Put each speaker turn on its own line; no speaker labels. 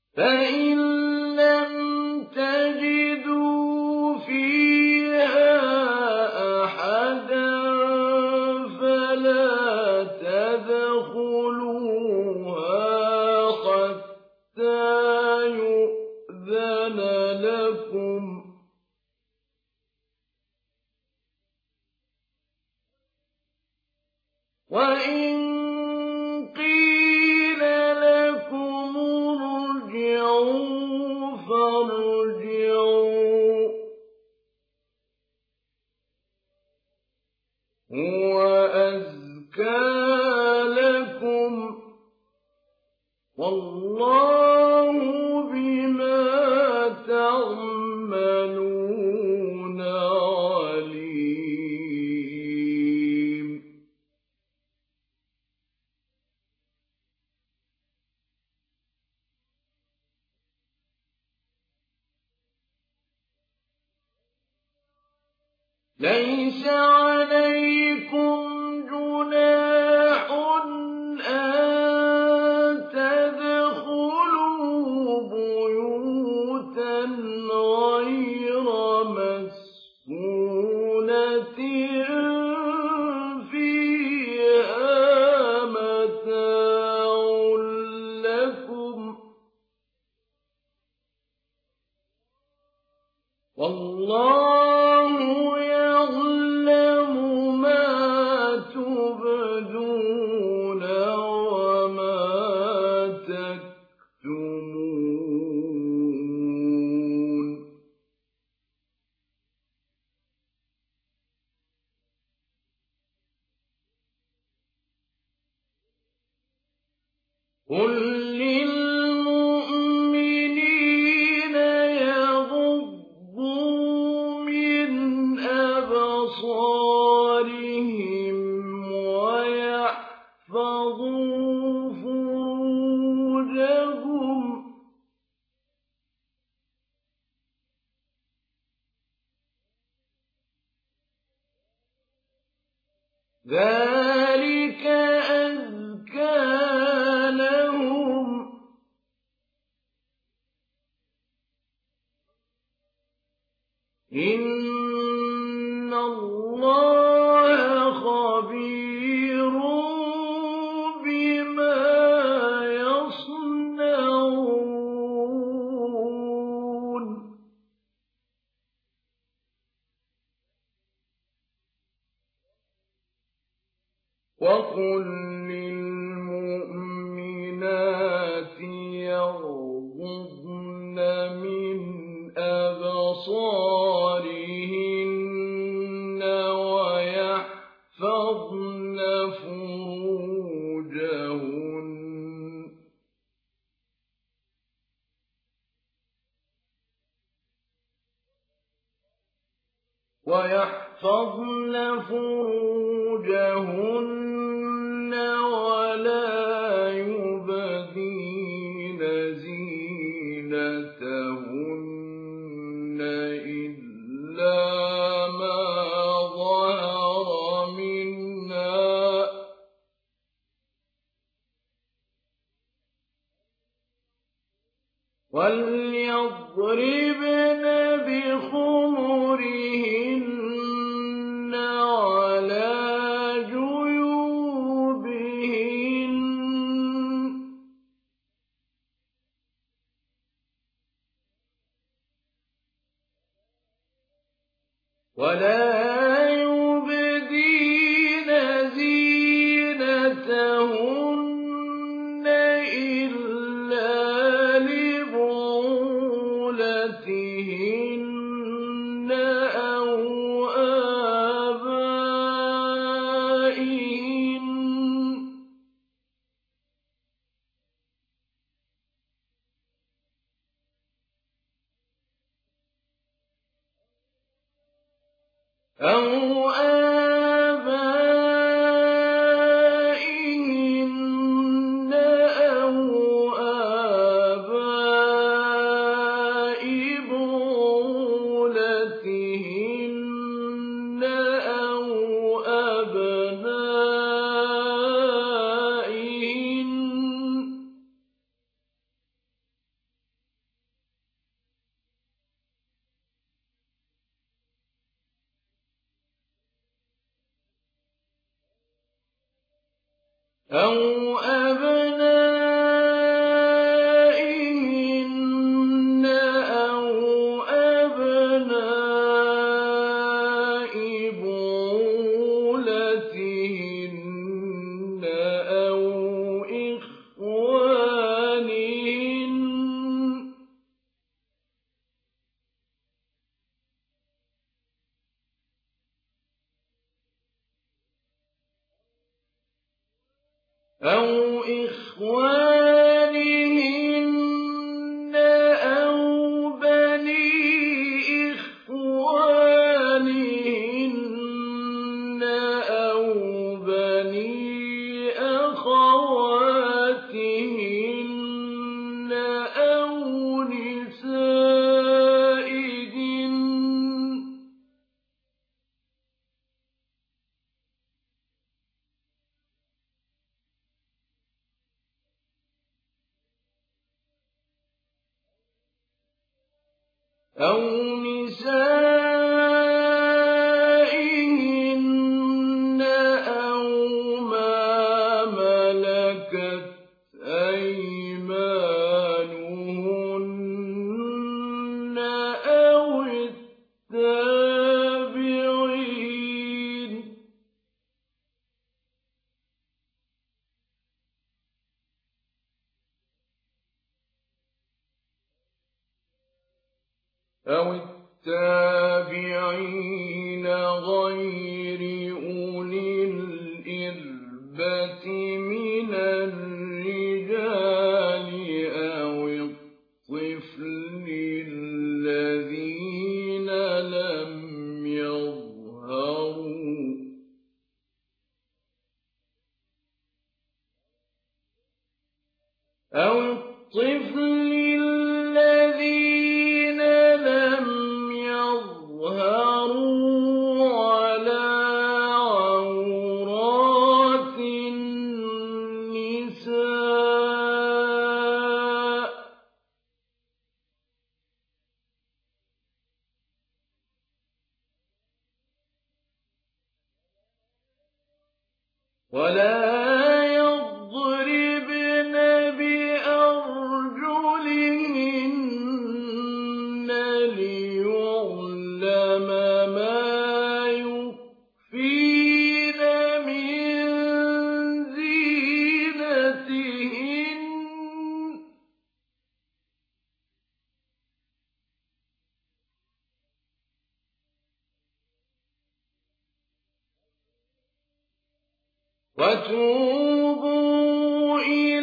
فإن لم تجدوا فيها أحدا فلا تدخلوها حتى يؤذن لكم وإن قيل لكم ارجعوا فارجعوا هو أزكى لكم والله بما تعملون عليم. ليس عليكم جناح أن تدخلوا بيوتا غير مسكونة فيها متاع لكم والله يعلم ما تبدون وما تكتمون. قل للمؤمنين يغضوا من أبصارهم ويحفظوا فروجهم ذلك أزكى لهم إن الله خبير بما يصنعون. وقل للمؤمنات يغضضن من أبصارهن ويحفظن فروجهن ولا يبدين زينتهن إلا ما ظهر منها وليضربن بخمرهن على جيوبهن ولا يبدين زينتهن إلا لبعولتهن أو آبائهن أو آبائهن أو آباء بعولتهن أو أبنائهن أَوْ أَبْنَائِهِنَّ أَوْ أَبْنَاءِ بُعُولَتِهِنَّ أَوْ إِخْوَانِهِنَّ أَوْ بَنِي إِخْوَانِهِنَّ أَوْ بَنِي أَخَوَاتِهِنَّ أَوْ نِسَائِهِنَّ أَوْ مَا مَلَكَتْ أَيْمَانُهُنَّ أَوِ التَّابِعِينَ غَيْرِ أُولِي الْإِرْبَةِ مِنَ الرِّجَالِ أَوِ الطِّفْلِ الَّذِينَ لَمْ يَظْهَرُوا عَلَىٰ عَوْرَاتِ النِّسَاءِ ۖ وَلَا يَضْرِبْنَ بِأَرْجُلِهِنَّ لِيُعْلَمَ مَا يُخْفِينَ مِن زِينَتِهِنَّ ۚ وَتُوبُوا إِلَى